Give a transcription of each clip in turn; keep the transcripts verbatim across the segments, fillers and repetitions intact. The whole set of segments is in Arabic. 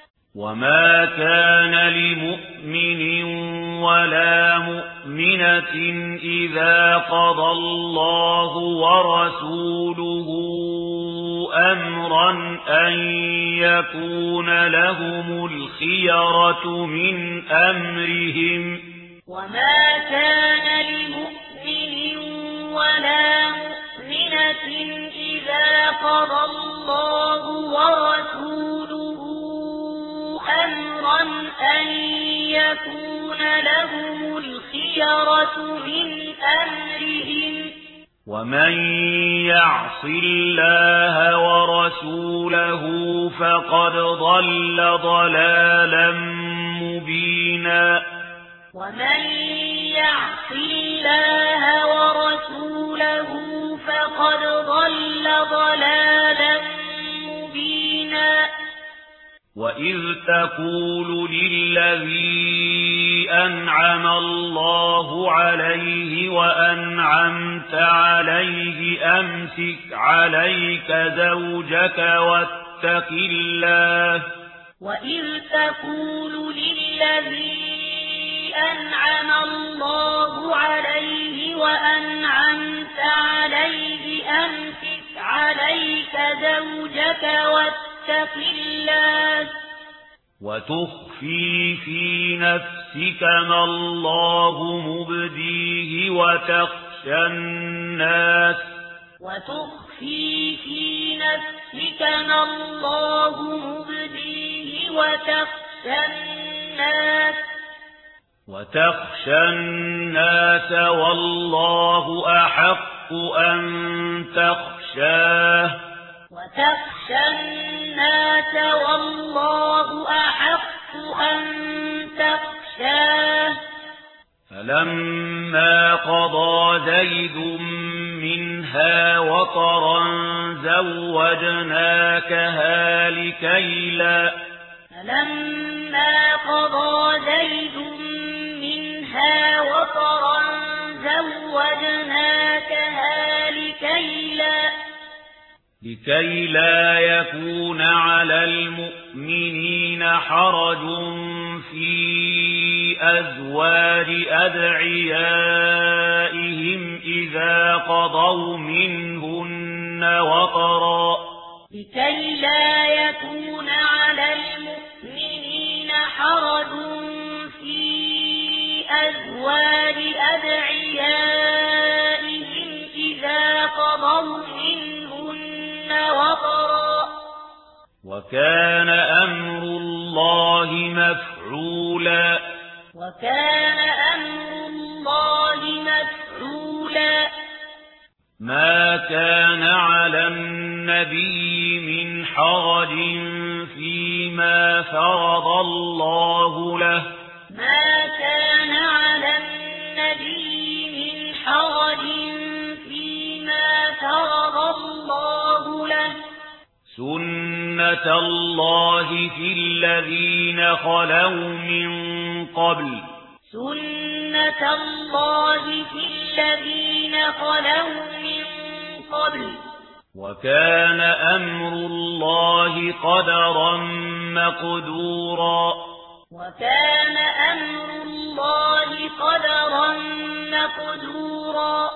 وما كان لمؤمن ولا مؤمنة إذا قضى الله ورسوله أمرا أن يكون لهم الخيرة من أمرهم وما كان لمؤمن ولا مؤمنة إذا قضى الله ورسوله أمرا أن يكون لهم الخيرة من أمرهم ومن يعص الله ورسوله فقد ضل ضلالا مبينا ومن يعص الله ورسوله فقد ضل ضلالا مبينا وإذ تقول للذي أنعم الله عليه وأنعمت عليه أمسك عليك زوجك واتق الله وإذ تقول للذي أنعم الله عليه وأنعمت عليه أمسك عليك زوجك واتق الله وتخفي في نفسك ما الله مبديه وتخشى الناس وتخفي في نفسك ما الله مبديه وتخشى الناس وتخشى الناس والله أحق أن تخشاه وتخشى الناس والله أحق أن تخشاه فلما قضى زيد منها وطرا زوجناكها لكي لا فلما قضى زيد منها وطرا زوجناكها لكي لا لكي لا يكون على المؤمنين حرج في أزواج أدعيائهم إذا قضوا منهن وطرا لكي لا يكون على المؤمنين حرج في أزواج أدعيائهم إذا قضوا منهن وطرا وكان أمر الله مفعولا وكان أمر الله مفعولا ما كان على النبي من حرج فيما فرض الله له ما كان على النبي من حرج فيما فرض الله له سنة الله في الذين خلوا من قبل سنة الله في الذين خلوا من قبل وكان أمر الله قدرا مقدورا وكان أمر الله قدرا مقدورا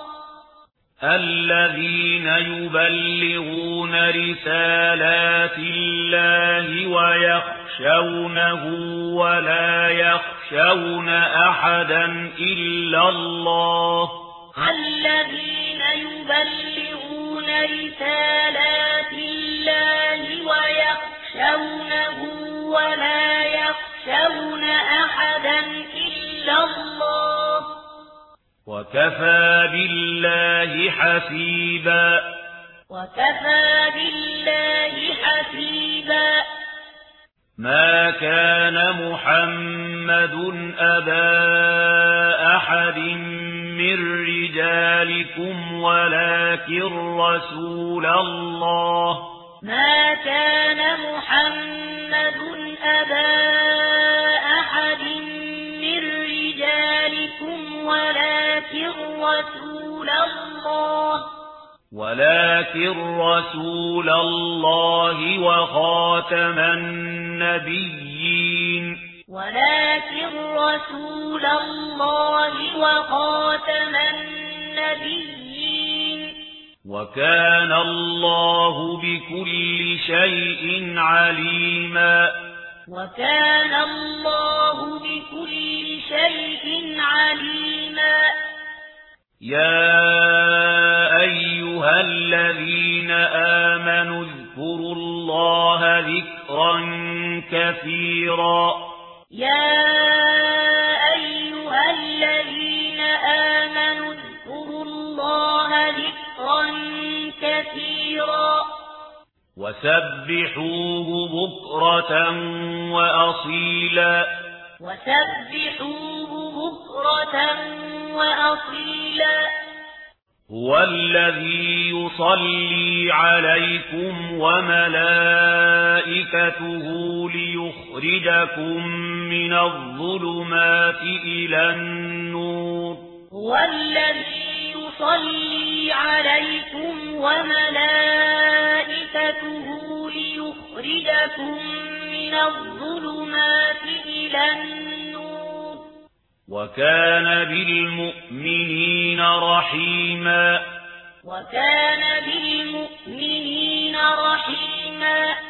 الذين يبلغون رسالات الله ويخشونه ولا يخشون أحدا إلا الله الذين يبلغون رسالات الله ويخشونه ولا يخشون أحدا إلا الله وكفى بالله حسيبا وكفى بالله حسيبا ما كان محمد أبا أحد من رجالكم ولكن رسول الله ما كان محمد أبا أحد من رجالكم ولكن رسول الله ولكن رسول الله وخاتم النبيين ولكن رسول الله وخاتم النبيين وكان الله بكل شيء عليما وكان الله بكل شيء عليما يا أيها الذين آمنوا اذكروا الله ذكرا كثيرا يا أيها الذين آمنوا اذكروا الله ذكرا كثيرا وسبحوه بكرة وأصيلا وسبحوه بكرة وأصيلا هو الذي يصلي عليكم وملائكته ليخرجكم من الظلمات إلى النور هو الذي يصلي عليكم وملائكته ليخرجكم من الظلمات إلى النور وكان بالمؤمنين رحيما وكان بالمؤمنين رحيما